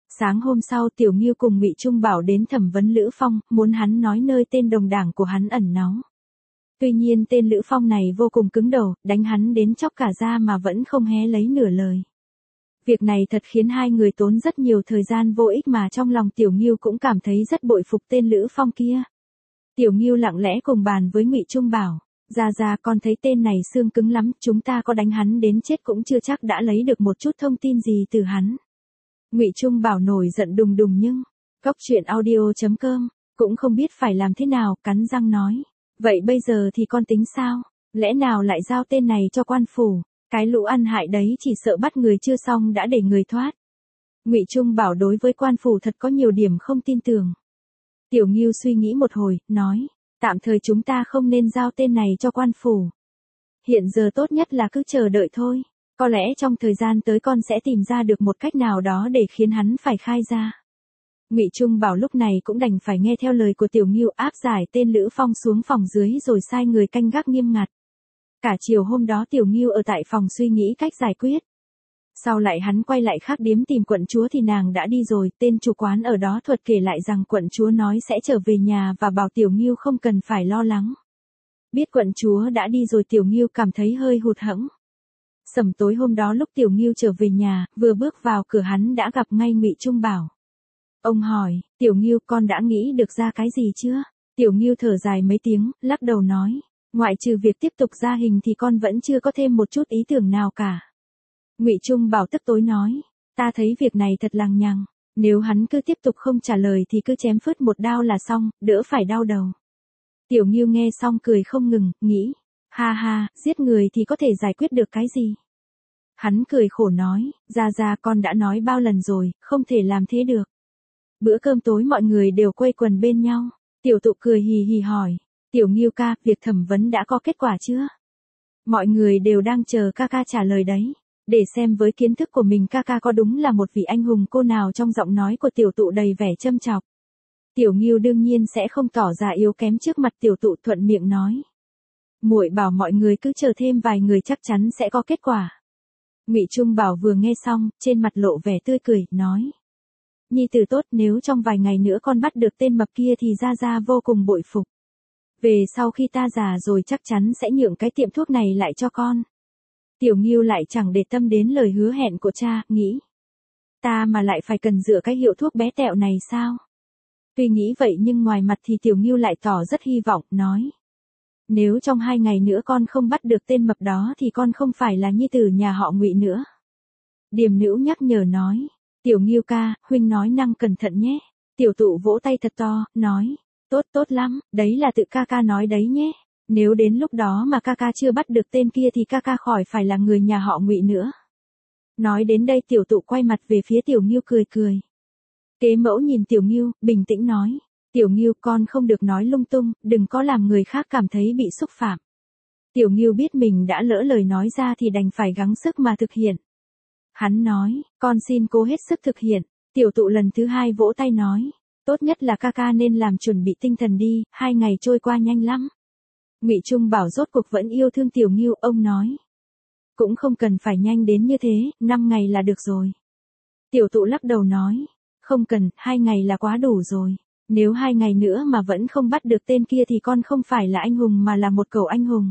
Sáng hôm sau Tiểu Ngưu cùng Ngụy Trung Bảo đến thẩm vấn Lữ Phong, muốn hắn nói nơi tên đồng đảng của hắn ẩn náu. Tuy nhiên tên Lữ Phong này vô cùng cứng đầu, đánh hắn đến chóc cả da mà vẫn không hé lấy nửa lời. Việc này thật khiến hai người tốn rất nhiều thời gian vô ích mà trong lòng Tiểu Ngưu cũng cảm thấy rất bội phục tên Lữ Phong kia. Tiểu Ngưu lặng lẽ cùng bàn với Ngụy Trung Bảo, "Gia gia, con thấy tên này xương cứng lắm, chúng ta có đánh hắn đến chết cũng chưa chắc đã lấy được một chút thông tin gì từ hắn." Ngụy Trung Bảo nổi giận đùng đùng nhưng, Cóc truyện audio chấm com, cũng không biết phải làm thế nào, cắn răng nói, "Vậy bây giờ thì con tính sao? Lẽ nào lại giao tên này cho quan phủ? Cái lũ ăn hại đấy chỉ sợ bắt người chưa xong đã để người thoát." Ngụy Trung Bảo đối với quan phủ thật có nhiều điểm không tin tưởng. Tiểu Ngưu suy nghĩ một hồi, nói, "Tạm thời chúng ta không nên giao tên này cho quan phủ. Hiện giờ tốt nhất là cứ chờ đợi thôi. Có lẽ trong thời gian tới con sẽ tìm ra được một cách nào đó để khiến hắn phải khai ra." Ngụy Trung Bảo lúc này cũng đành phải nghe theo lời của Tiểu Ngưu, áp giải tên Lữ Phong xuống phòng dưới rồi sai người canh gác nghiêm ngặt. Cả chiều hôm đó Tiểu Ngưu ở tại phòng suy nghĩ cách giải quyết. Sau lại hắn quay lại khác điếm tìm quận chúa thì nàng đã đi rồi, tên chủ quán ở đó thuật kể lại rằng quận chúa nói sẽ trở về nhà và bảo Tiểu Ngưu không cần phải lo lắng. Biết quận chúa đã đi rồi Tiểu Ngưu cảm thấy hơi hụt hẫng. Sầm tối hôm đó lúc Tiểu Ngưu trở về nhà, vừa bước vào cửa hắn đã gặp ngay Ngụy Trung Bảo. Ông hỏi, "Tiểu Ngưu, con đã nghĩ được ra cái gì chưa?" Tiểu Ngưu thở dài mấy tiếng, lắc đầu nói, "Ngoại trừ việc tiếp tục ra hình thì con vẫn chưa có thêm một chút ý tưởng nào cả." Ngụy Trung Bảo tức tối nói, "Ta thấy việc này thật lằng nhằng, nếu hắn cứ tiếp tục không trả lời thì cứ chém phứt một đao là xong, đỡ phải đau đầu." Tiểu Ngưu nghe xong cười không ngừng, nghĩ, ha ha, giết người thì có thể giải quyết được cái gì? Hắn cười khổ nói, "Gia gia, con đã nói bao lần rồi, không thể làm thế được." Bữa cơm tối mọi người đều quây quần bên nhau. Tiểu Tụ cười hì hì hỏi, "Tiểu Ngưu ca, việc thẩm vấn đã có kết quả chưa?" Mọi người đều đang chờ ca ca trả lời đấy, để xem với kiến thức của mình ca ca có đúng là một vị anh hùng cô nào. Trong giọng nói của Tiểu Tụ đầy vẻ châm chọc. Tiểu Ngưu đương nhiên sẽ không tỏ ra yếu kém trước mặt Tiểu Tụ, thuận miệng nói, "Muội bảo mọi người cứ chờ thêm vài người chắc chắn sẽ có kết quả." Ngụy Trung Bảo vừa nghe xong, trên mặt lộ vẻ tươi cười, nói, "Nhi tử tốt, nếu trong vài ngày nữa con bắt được tên mập kia thì gia gia vô cùng bội phục. Về sau khi ta già rồi chắc chắn sẽ nhượng cái tiệm thuốc này lại cho con." Tiểu Ngưu lại chẳng để tâm đến lời hứa hẹn của cha, nghĩ, ta mà lại phải cần dựa cái hiệu thuốc bé tẹo này sao? Tuy nghĩ vậy nhưng ngoài mặt thì Tiểu Ngưu lại tỏ rất hy vọng, nói, "Nếu trong hai ngày nữa con không bắt được tên mập đó thì con không phải là nhi tử nhà họ Ngụy nữa." Điềm Nữu nhắc nhở nói, "Tiểu Ngưu ca, huynh nói năng cẩn thận nhé." Tiểu Tụ vỗ tay thật to, nói, "Tốt tốt lắm, đấy là tự ca ca nói đấy nhé. Nếu đến lúc đó mà ca ca chưa bắt được tên kia thì ca ca khỏi phải là người nhà họ Ngụy nữa." Nói đến đây Tiểu Tụ quay mặt về phía Tiểu Ngưu cười cười. Kế mẫu nhìn Tiểu Ngưu, bình tĩnh nói, "Tiểu Ngưu, con không được nói lung tung, đừng có làm người khác cảm thấy bị xúc phạm." Tiểu Ngưu biết mình đã lỡ lời nói ra thì đành phải gắng sức mà thực hiện. Hắn nói, "Con xin cố hết sức thực hiện." Tiểu Tụ lần thứ hai vỗ tay nói, "Tốt nhất là ca ca nên làm chuẩn bị tinh thần đi, hai ngày trôi qua nhanh lắm." Ngụy Trung Bảo rốt cuộc vẫn yêu thương Tiểu Ngưu, ông nói, "Cũng không cần phải nhanh đến như thế, năm ngày là được rồi." Tiểu Tụ lắc đầu nói, "Không cần, hai ngày là quá đủ rồi. Nếu hai ngày nữa mà vẫn không bắt được tên kia thì con không phải là anh hùng mà là một cẩu anh hùng."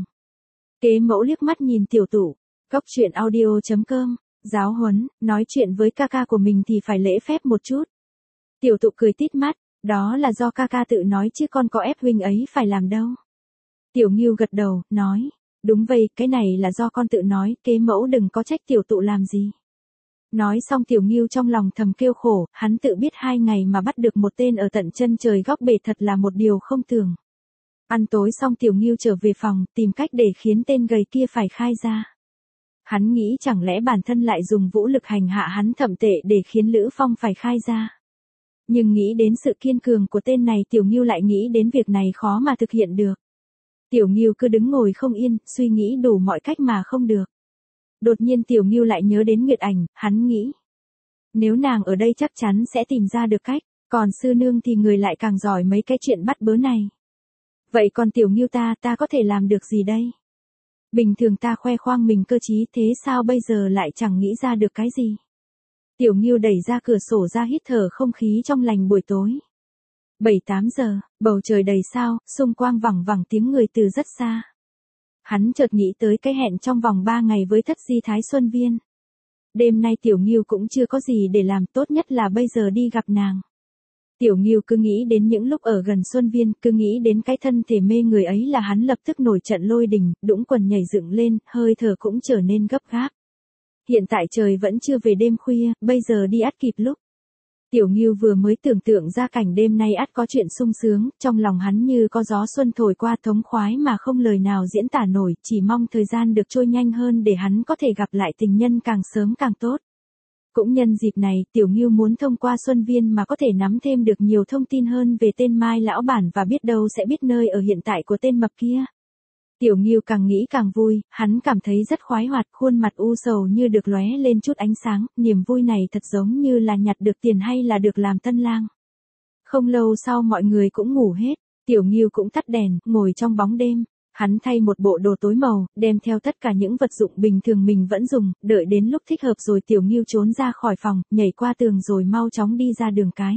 Kế mẫu liếc mắt nhìn Tiểu Tụ, Cóc truyện audio chấm com, giáo huấn, nói chuyện với ca ca của mình thì phải lễ phép một chút. Tiểu Tụ cười tít mắt, "Đó là do ca ca tự nói chứ con có ép huynh ấy phải làm đâu." Tiểu Ngưu gật đầu, nói, "Đúng vậy, cái này là do con tự nói, kế mẫu đừng có trách Tiểu Tụ làm gì." Nói xong Tiểu Ngưu trong lòng thầm kêu khổ, hắn tự biết hai ngày mà bắt được một tên ở tận chân trời góc bể thật là một điều không tưởng. Ăn tối xong Tiểu Ngưu trở về phòng, tìm cách để khiến tên gầy kia phải khai ra. Hắn nghĩ chẳng lẽ bản thân lại dùng vũ lực hành hạ hắn thậm tệ để khiến Lữ Phong phải khai ra. Nhưng nghĩ đến sự kiên cường của tên này Tiểu Ngưu lại nghĩ đến việc này khó mà thực hiện được. Tiểu Ngưu cứ đứng ngồi không yên, suy nghĩ đủ mọi cách mà không được. Đột nhiên Tiểu Ngưu lại nhớ đến Nguyệt Ảnh, hắn nghĩ, nếu nàng ở đây chắc chắn sẽ tìm ra được cách, còn sư nương thì người lại càng giỏi mấy cái chuyện bắt bớ này. Vậy còn Tiểu Ngưu ta, ta có thể làm được gì đây? Bình thường ta khoe khoang mình cơ trí, thế sao bây giờ lại chẳng nghĩ ra được cái gì? Tiểu Ngưu đẩy ra cửa sổ ra hít thở không khí trong lành buổi tối. bảy tám giờ, bầu trời đầy sao, xung quanh vẳng vẳng tiếng người từ rất xa. Hắn chợt nghĩ tới cái hẹn trong vòng ba ngày với Thất Di Thái Xuân Viên. Đêm nay Tiểu Ngưu cũng chưa có gì để làm, tốt nhất là bây giờ đi gặp nàng. Tiểu Ngưu cứ nghĩ đến những lúc ở gần Xuân Viên, cứ nghĩ đến cái thân thể mê người ấy là hắn lập tức nổi trận lôi đình, đũng quần nhảy dựng lên, hơi thở cũng trở nên gấp gáp. Hiện tại trời vẫn chưa về đêm khuya, bây giờ đi ắt kịp lúc. Tiểu Ngưu vừa mới tưởng tượng ra cảnh đêm nay ắt có chuyện sung sướng, trong lòng hắn như có gió xuân thổi qua thống khoái mà không lời nào diễn tả nổi, chỉ mong thời gian được trôi nhanh hơn để hắn có thể gặp lại tình nhân càng sớm càng tốt. Cũng nhân dịp này, Tiểu Ngưu muốn thông qua Xuân Viên mà có thể nắm thêm được nhiều thông tin hơn về tên Mai lão bản và biết đâu sẽ biết nơi ở hiện tại của tên mập kia. Tiểu Ngưu càng nghĩ càng vui, hắn cảm thấy rất khoái hoạt, khuôn mặt u sầu như được lóe lên chút ánh sáng, niềm vui này thật giống như là nhặt được tiền hay là được làm tân lang. Không lâu sau mọi người cũng ngủ hết, Tiểu Ngưu cũng tắt đèn, ngồi trong bóng đêm. Hắn thay một bộ đồ tối màu, đem theo tất cả những vật dụng bình thường mình vẫn dùng, đợi đến lúc thích hợp rồi Tiểu Ngưu trốn ra khỏi phòng, nhảy qua tường rồi mau chóng đi ra đường cái.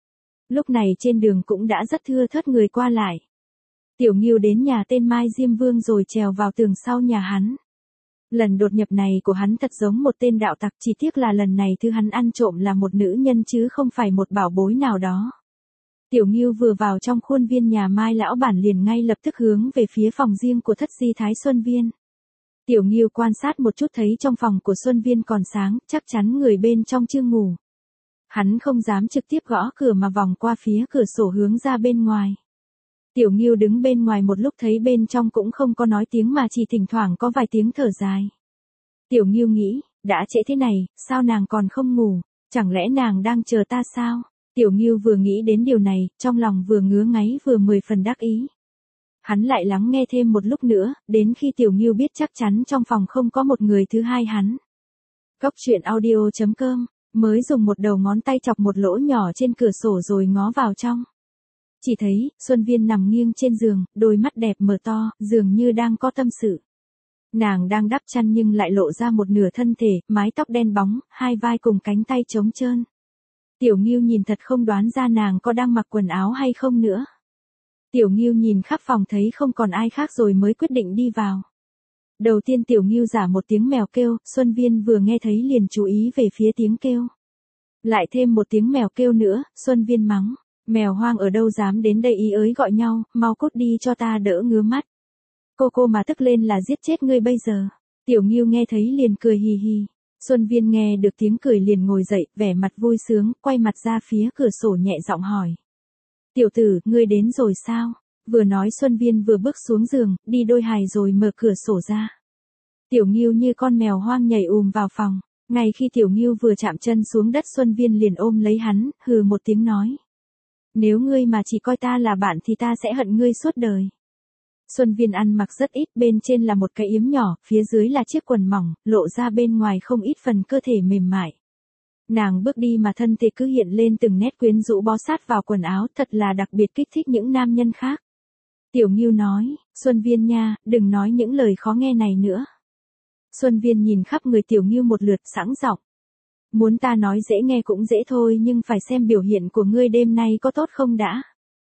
Lúc này trên đường cũng đã rất thưa thớt người qua lại. Tiểu Ngưu đến nhà tên Mai Diêm Vương rồi trèo vào tường sau nhà hắn. Lần đột nhập này của hắn thật giống một tên đạo tặc, chỉ tiếc là lần này thứ hắn ăn trộm là một nữ nhân chứ không phải một bảo bối nào đó. Tiểu Ngưu vừa vào trong khuôn viên nhà Mai lão bản liền ngay lập tức hướng về phía phòng riêng của Thất Di Thái Xuân Viên. Tiểu Ngưu quan sát một chút thấy trong phòng của Xuân Viên còn sáng, chắc chắn người bên trong chưa ngủ. Hắn không dám trực tiếp gõ cửa mà vòng qua phía cửa sổ hướng ra bên ngoài. Tiểu Ngưu đứng bên ngoài một lúc thấy bên trong cũng không có nói tiếng mà chỉ thỉnh thoảng có vài tiếng thở dài. Tiểu Ngưu nghĩ, đã trễ thế này, sao nàng còn không ngủ, chẳng lẽ nàng đang chờ ta sao? Tiểu Ngưu vừa nghĩ đến điều này, trong lòng vừa ngứa ngáy vừa mười phần đắc ý. Hắn lại lắng nghe thêm một lúc nữa, đến khi Tiểu Ngưu biết chắc chắn trong phòng không có một người thứ hai hắn. Cốc truyện audio chấm com, mới dùng một đầu ngón tay chọc một lỗ nhỏ trên cửa sổ rồi ngó vào trong. Chỉ thấy, Xuân Viên nằm nghiêng trên giường, đôi mắt đẹp mở to, dường như đang có tâm sự. Nàng đang đắp chăn nhưng lại lộ ra một nửa thân thể, mái tóc đen bóng, hai vai cùng cánh tay trống trơn. Tiểu Ngưu nhìn thật không đoán ra nàng có đang mặc quần áo hay không nữa. Tiểu Ngưu nhìn khắp phòng thấy không còn ai khác rồi mới quyết định đi vào. Đầu tiên Tiểu Ngưu giả một tiếng mèo kêu, Xuân Viên vừa nghe thấy liền chú ý về phía tiếng kêu. Lại thêm một tiếng mèo kêu nữa, Xuân Viên mắng, mèo hoang ở đâu dám đến đây ý ới gọi nhau, mau cút đi cho ta đỡ ngứa mắt. Cô cô mà tức lên là giết chết ngươi bây giờ. Tiểu Ngưu nghe thấy liền cười hì hì. Xuân Viên nghe được tiếng cười liền ngồi dậy, vẻ mặt vui sướng, quay mặt ra phía cửa sổ nhẹ giọng hỏi. Tiểu tử, ngươi đến rồi sao? Vừa nói Xuân Viên vừa bước xuống giường, đi đôi hài rồi mở cửa sổ ra. Tiểu Ngưu như con mèo hoang nhảy ùm vào phòng. Ngay khi Tiểu Ngưu vừa chạm chân xuống đất Xuân Viên liền ôm lấy hắn, hừ một tiếng nói. Nếu ngươi mà chỉ coi ta là bạn thì ta sẽ hận ngươi suốt đời. Xuân Viên ăn mặc rất ít, bên trên là một cái yếm nhỏ, phía dưới là chiếc quần mỏng, lộ ra bên ngoài không ít phần cơ thể mềm mại. Nàng bước đi mà thân thể cứ hiện lên từng nét quyến rũ bó sát vào quần áo, thật là đặc biệt kích thích những nam nhân khác. Tiểu Ngưu nói, Xuân Viên nha, đừng nói những lời khó nghe này nữa. Xuân Viên nhìn khắp người Tiểu Ngưu một lượt sẵn giọng. Muốn ta nói dễ nghe cũng dễ thôi nhưng phải xem biểu hiện của ngươi đêm nay có tốt không đã.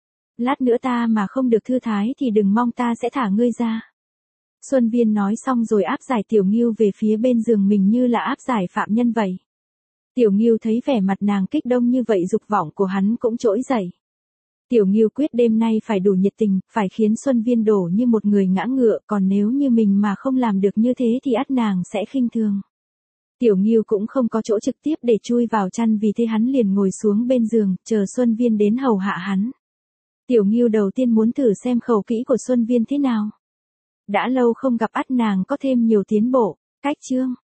Lát nữa ta mà không được thư thái thì đừng mong ta sẽ thả ngươi ra. Xuân Viên nói xong rồi áp giải Tiểu Ngưu về phía bên giường mình như là áp giải phạm nhân vậy. Tiểu Ngưu thấy vẻ mặt nàng kích động như vậy dục vọng của hắn cũng trỗi dậy. Tiểu Ngưu quyết đêm nay phải đủ nhiệt tình, phải khiến Xuân Viên đổ như một người ngã ngựa, còn nếu như mình mà không làm được như thế thì ắt nàng sẽ khinh thường. Tiểu Ngưu cũng không có chỗ trực tiếp để chui vào chăn vì thế hắn liền ngồi xuống bên giường, chờ Xuân Viên đến hầu hạ hắn. Tiểu Ngưu đầu tiên muốn thử xem khẩu kỹ của Xuân Viên thế nào. Đã lâu không gặp ắt nàng có thêm nhiều tiến bộ. Cách chương